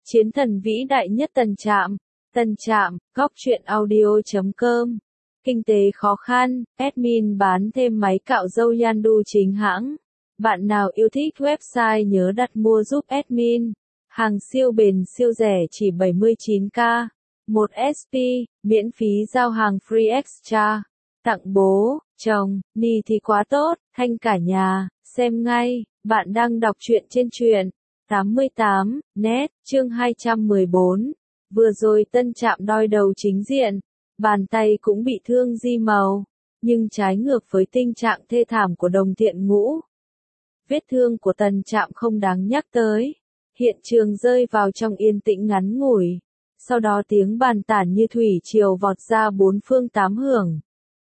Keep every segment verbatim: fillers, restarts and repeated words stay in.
Chiến thần vĩ đại nhất Tân Trạm. Tân Trạm, góc truyện audio chấm com. Kinh tế khó khăn, admin bán thêm máy cạo râu Yandu chính hãng. Bạn nào yêu thích website nhớ đặt mua giúp admin. Hàng siêu bền siêu rẻ chỉ bảy mươi chín k. một ét pê, miễn phí giao hàng free extra. Tặng bố, chồng, ni thì quá tốt, thanh cả nhà, xem ngay, bạn đang đọc truyện trên truyện tám mươi tám net, chương hai trăm mười bốn. Vừa rồi Tân Trạm đoi đầu chính diện, bàn tay cũng bị thương di màu, nhưng trái ngược với tình trạng thê thảm của Đồng Thiện Ngũ. Vết thương của Tân Trạm không đáng nhắc tới, hiện trường rơi vào trong yên tĩnh ngắn ngủi, sau đó tiếng bàn tản như thủy triều vọt ra bốn phương tám hướng.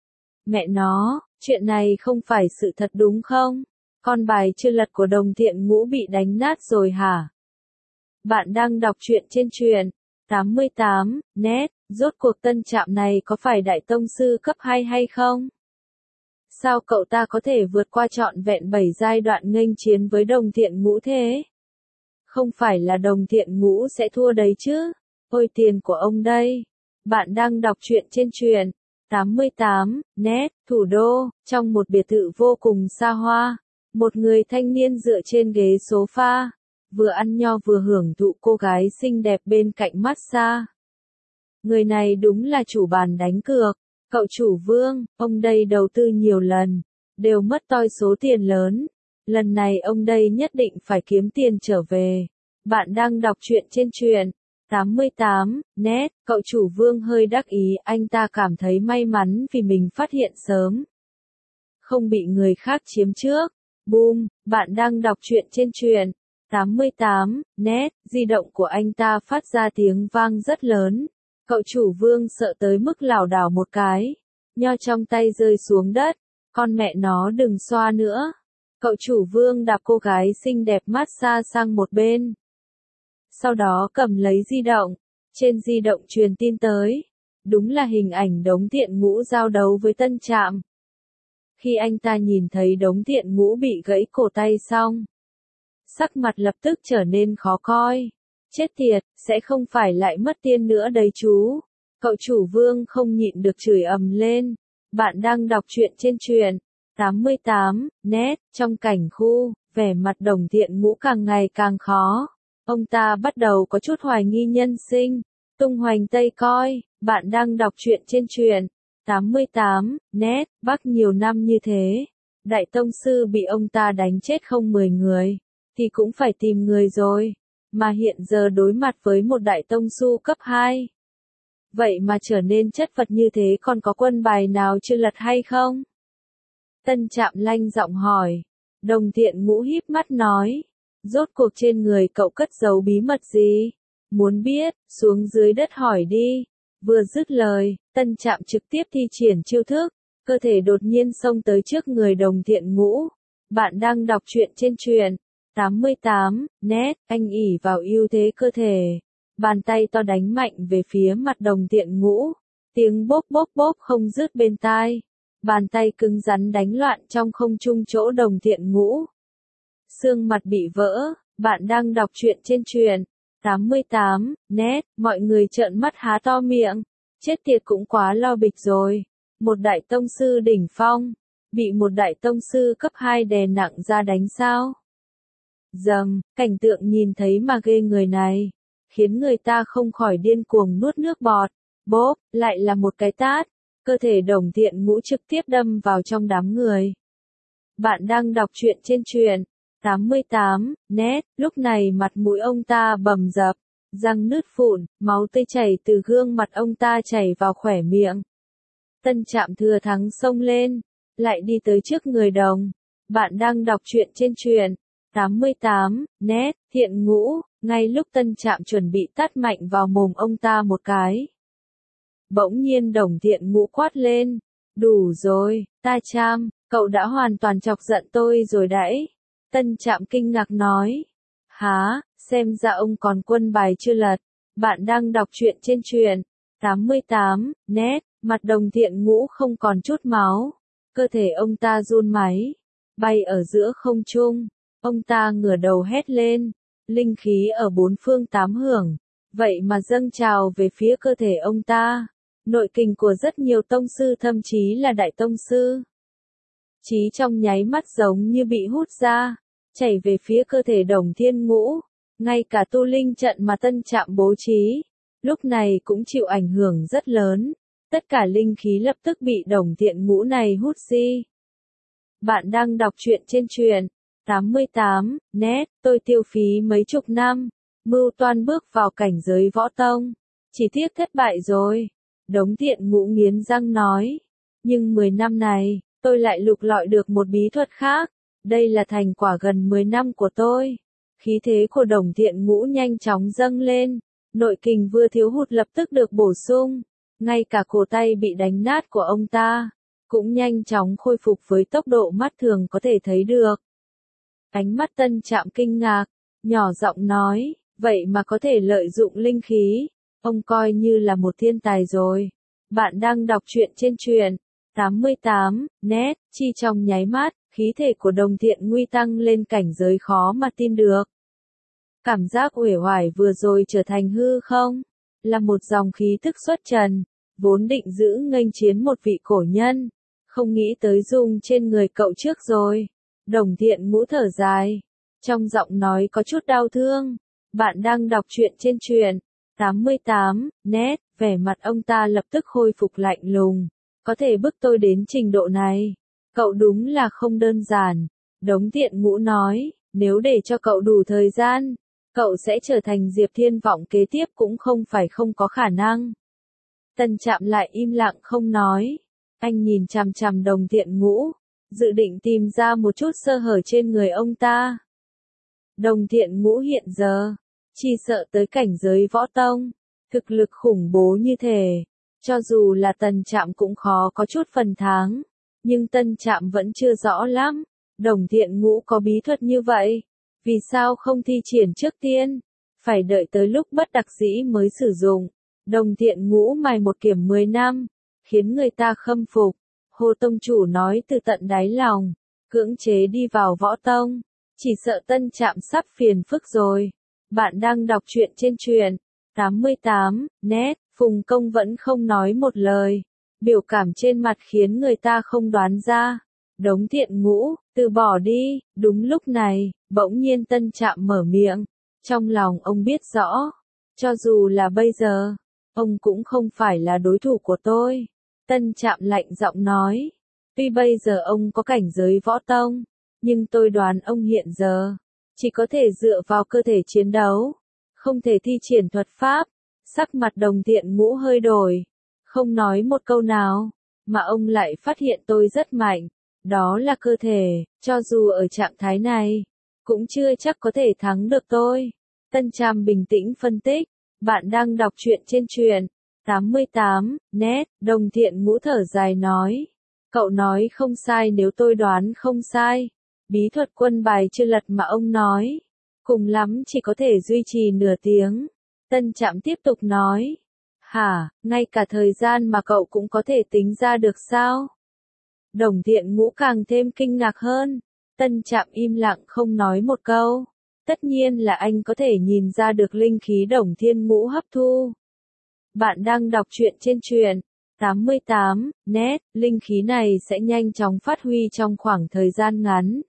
Mẹ nó, chuyện này không phải sự thật đúng không? Con bài chưa lật của Đồng Thiện Ngũ bị đánh nát rồi hả? Bạn đang đọc truyện trên truyện tám mươi tám net, rốt cuộc Tân Trạm này có phải đại tông sư cấp hai hay không? Sao cậu ta có thể vượt qua trọn vẹn bảy giai đoạn nghênh chiến với Đồng Thiện Ngũ thế? Không phải là Đồng Thiện Ngũ sẽ thua đấy chứ? Ôi tiền của ông đây! Bạn đang đọc truyện trên truyện tám mươi tám net, thủ đô, trong một biệt thự vô cùng xa hoa. Một người thanh niên dựa trên ghế sofa, vừa ăn nho vừa hưởng thụ cô gái xinh đẹp bên cạnh massage. Người này đúng là chủ bàn đánh cược, cậu chủ Vương, ông đây đầu tư nhiều lần, đều mất toi số tiền lớn. Lần này ông đây nhất định phải kiếm tiền trở về. Bạn đang đọc truyện trên truyện tám mươi tám net, cậu chủ Vương hơi đắc ý, anh ta cảm thấy may mắn vì mình phát hiện sớm, không bị người khác chiếm trước. Boom, bạn đang đọc truyện trên truyện tám mươi tám net, di động của anh ta phát ra tiếng vang rất lớn. Cậu chủ Vương sợ tới mức lảo đảo một cái, nho trong tay rơi xuống đất. Con mẹ nó đừng xoa nữa. Cậu chủ Vương đạp cô gái xinh đẹp massage sang một bên. Sau đó cầm lấy di động, trên di động truyền tin tới. Đúng là hình ảnh Đống Thiện Ngũ giao đấu với Tân Trạm. Khi anh ta nhìn thấy Đống Thiện Ngũ bị gãy cổ tay xong, sắc mặt lập tức trở nên khó coi. Chết tiệt, sẽ không phải lại mất tiền nữa đấy chú. Cậu chủ Vương không nhịn được chửi ầm lên. Bạn đang đọc truyện trên truyện tám mươi tám net, trong cảnh khu, vẻ mặt Đồng Thiện Ngũ càng ngày càng khó. Ông ta bắt đầu có chút hoài nghi nhân sinh. Tung hoành Tây Coi, bạn đang đọc truyện trên truyện tám mươi tám net, Bắc nhiều năm như thế. Đại tông sư bị ông ta đánh chết không mười người, thì cũng phải tìm người rồi. Mà hiện giờ đối mặt với một đại tông sư cấp hai. Vậy mà trở nên chất vật như thế, còn có quân bài nào chưa lật hay không? Tân Trạm lanh giọng hỏi. Đồng Thiện Ngũ híp mắt nói. Rốt cuộc trên người cậu cất giấu bí mật gì? Muốn biết, xuống dưới đất hỏi đi. Vừa dứt lời, Tân Trạm trực tiếp thi triển chiêu thức, cơ thể đột nhiên xông tới trước người Đồng Thiện Ngũ. Bạn đang đọc truyện trên truyện tám mươi tám net, anh ỷ vào ưu thế cơ thể, bàn tay to đánh mạnh về phía mặt Đồng Thiện Ngũ. Tiếng bốp bốp bốp không dứt bên tai. Bàn tay cứng rắn đánh loạn trong không trung chỗ Đồng Thiện Ngũ. Xương mặt bị vỡ. Bạn đang đọc truyện trên truyện tám mươi tám net, mọi người trợn mắt há to miệng. Chết tiệt, cũng quá lo bịch rồi. Một đại tông sư đỉnh phong, bị một đại tông sư cấp hai đè nặng ra đánh sao? Dầm, cảnh tượng nhìn thấy mà ghê người này, khiến người ta không khỏi điên cuồng nuốt nước bọt. Bốp, lại là một cái tát. Cơ thể Đồng Thiện Ngũ trực tiếp đâm vào trong đám người. Bạn đang đọc truyện trên truyện tám mươi tám net, lúc này mặt mũi ông ta bầm dập, răng nứt vụn, máu tươi chảy từ gương mặt ông ta chảy vào khóe miệng. Tân Trạm thừa thắng xông lên, lại đi tới trước người Đồng. Bạn đang đọc truyện trên truyện tám mươi tám net, Thiện Ngũ, ngay lúc Tân Trạm chuẩn bị tát mạnh vào mồm ông ta một cái. Bỗng nhiên Đồng Thiện Ngũ quát lên. Đủ rồi, Ta Trạm, cậu đã hoàn toàn chọc giận tôi rồi đấy. Tân Trạm kinh ngạc nói. Hả, xem ra ông còn quân bài chưa lật. Bạn đang đọc truyện trên truyện tám mươi tám net, mặt Đồng Thiện Ngũ không còn chút máu. Cơ thể ông ta run máy, bay ở giữa không trung. Ông ta ngửa đầu hét lên. linh khí ở bốn phương tám hướng, vậy mà dâng trào về phía cơ thể ông ta. Nội kình của rất nhiều tông sư thậm chí là đại tông sư. Chí trong nháy mắt giống như bị hút ra, chảy về phía cơ thể Đồng Thiên Ngũ. Ngay cả tu linh trận mà Tân Trạm bố trí, lúc này cũng chịu ảnh hưởng rất lớn. Tất cả linh khí lập tức bị Đồng Thiện Ngũ này hút đi. Bạn đang đọc truyện trên truyện tám mươi tám net, tôi tiêu phí mấy chục năm, mưu toan bước vào cảnh giới võ tông. Chỉ tiếc thất bại rồi. Đống Thiện Ngũ nghiến răng nói. Nhưng mười năm này, tôi lại lục lọi được một bí thuật khác. Đây là thành quả gần mười năm của tôi. Khí thế của Đồng Thiện Ngũ nhanh chóng dâng lên. Nội kình vừa thiếu hụt lập tức được bổ sung. Ngay cả cổ tay bị đánh nát của ông ta, cũng nhanh chóng khôi phục với tốc độ mắt thường có thể thấy được. Ánh mắt Tân Trạm kinh ngạc, nhỏ giọng nói, vậy mà có thể lợi dụng linh khí, ông coi như là một thiên tài rồi. Bạn đang đọc truyện trên truyện tám mươi tám net, chi trong nháy mắt, khí thể của Đồng Thiện Nguy tăng lên cảnh giới khó mà tin được. Cảm giác uể oải vừa rồi trở thành hư không, là một dòng khí tức xuất trần, vốn định giữ nghênh chiến một vị cổ nhân, không nghĩ tới dùng trên người cậu trước rồi. Đồng Thiện Ngũ thở dài, trong giọng nói có chút đau thương. Bạn đang đọc truyện trên truyện tám mươi tám net, vẻ mặt ông ta lập tức khôi phục lạnh lùng. Có thể bức tôi đến trình độ này, cậu đúng là không đơn giản. Đống Thiện Ngũ nói, nếu để cho cậu đủ thời gian, cậu sẽ trở thành Diệp Thiên Vọng kế tiếp cũng không phải không có khả năng. Tân Trạm lại im lặng không nói. Anh nhìn chằm chằm Đồng Thiện Ngũ, dự định tìm ra một chút sơ hở trên người ông ta. Đồng Thiện Ngũ hiện giờ, chỉ sợ tới cảnh giới võ tông, thực lực khủng bố như thế, cho dù là Tân Trạm cũng khó có chút phần thắng. Nhưng Tân Trạm vẫn chưa rõ lắm, Đồng Thiện Ngũ có bí thuật như vậy, vì sao không thi triển trước tiên, phải đợi tới lúc bất đắc dĩ mới sử dụng. Đồng Thiện Ngũ mài một kiểm mười năm, khiến người ta khâm phục. Hồ tông chủ nói từ tận đáy lòng, cưỡng chế đi vào võ tông, chỉ sợ Tân Trạm sắp phiền phức rồi. Bạn đang đọc truyện trên truyện tám mươi tám net, Phùng Công vẫn không nói một lời, biểu cảm trên mặt khiến người ta không đoán ra. Đống Thiện Ngũ, từ bỏ đi. Đúng lúc này, bỗng nhiên Tân Trạm mở miệng, trong lòng ông biết rõ, cho dù là bây giờ, ông cũng không phải là đối thủ của tôi. Tân Trạm lạnh giọng nói, tuy bây giờ ông có cảnh giới võ tông, nhưng tôi đoán ông hiện giờ chỉ có thể dựa vào cơ thể chiến đấu, không thể thi triển thuật pháp. Sắc mặt Đồng Thiện Ngũ hơi đổi, không nói một câu nào, mà ông lại phát hiện tôi rất mạnh, đó là cơ thể, cho dù ở trạng thái này, cũng chưa chắc có thể thắng được tôi. Tân Trạm bình tĩnh phân tích, bạn đang đọc truyện trên truyện tám mươi tám net, Đồng Thiện Ngũ thở dài nói, cậu nói không sai nếu tôi đoán không sai, bí thuật quân bài chưa lật mà ông nói, cùng lắm chỉ có thể duy trì nửa tiếng. Tân Trạm tiếp tục nói, hả, ngay cả thời gian mà cậu cũng có thể tính ra được sao? Đồng Thiện Ngũ càng thêm kinh ngạc hơn. Tân Trạm im lặng không nói một câu. Tất nhiên là anh có thể nhìn ra được linh khí Đồng Thiên Ngũ hấp thu. Bạn đang đọc truyện trên truyện tám mươi tám net, linh khí này sẽ nhanh chóng phát huy trong khoảng thời gian ngắn.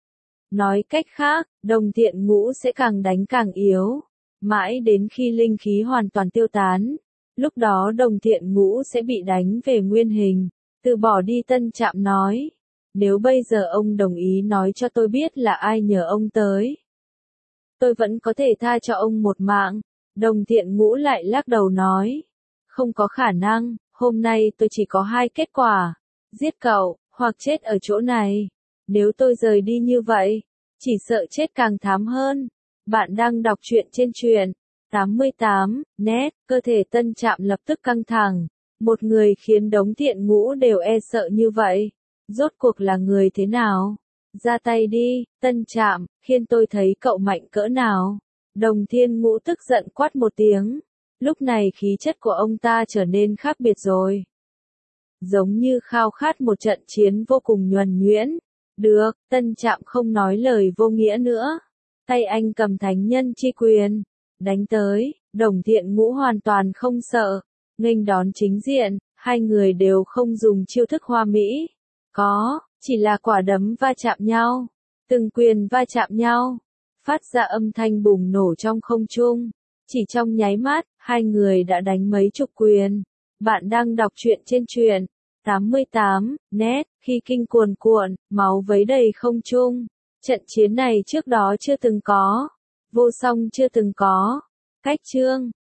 Nói cách khác, Đồng Thiện Ngũ sẽ càng đánh càng yếu, mãi đến khi linh khí hoàn toàn tiêu tán. Lúc đó Đồng Thiện Ngũ sẽ bị đánh về nguyên hình, từ bỏ đi. Tân Trạm nói, nếu bây giờ ông đồng ý nói cho tôi biết là ai nhờ ông tới, tôi vẫn có thể tha cho ông một mạng. Đồng Thiện Ngũ lại lắc đầu nói, không có khả năng, hôm nay tôi chỉ có hai kết quả, giết cậu, hoặc chết ở chỗ này. Nếu tôi rời đi như vậy, chỉ sợ chết càng thảm hơn. Bạn đang đọc truyện trên truyện tám mươi tám net, cơ thể Tân Trạm lập tức căng thẳng. Một người khiến Đống Thiện Ngũ đều e sợ như vậy, rốt cuộc là người thế nào? Ra tay đi, Tân Trạm, khiến tôi thấy cậu mạnh cỡ nào. Đồng Thiên Ngũ tức giận quát một tiếng. Lúc này khí chất của ông ta trở nên khác biệt rồi. Giống như khao khát một trận chiến vô cùng nhuần nhuyễn. Được, Tân Trạm không nói lời vô nghĩa nữa. tay anh cầm thánh nhân chi quyền, đánh tới, Đồng Thiện Ngũ hoàn toàn không sợ, nghênh đón chính diện, hai người đều không dùng chiêu thức hoa mỹ, có, chỉ là quả đấm va chạm nhau, từng quyền va chạm nhau, phát ra âm thanh bùng nổ trong không trung, chỉ trong nháy mắt, hai người đã đánh mấy chục quyền. Bạn đang đọc truyện trên truyện tám mươi tám net, khi kinh cuồn cuộn, máu vấy đầy không trung. Trận chiến này trước đó chưa từng có, vô song chưa từng có. Cách chương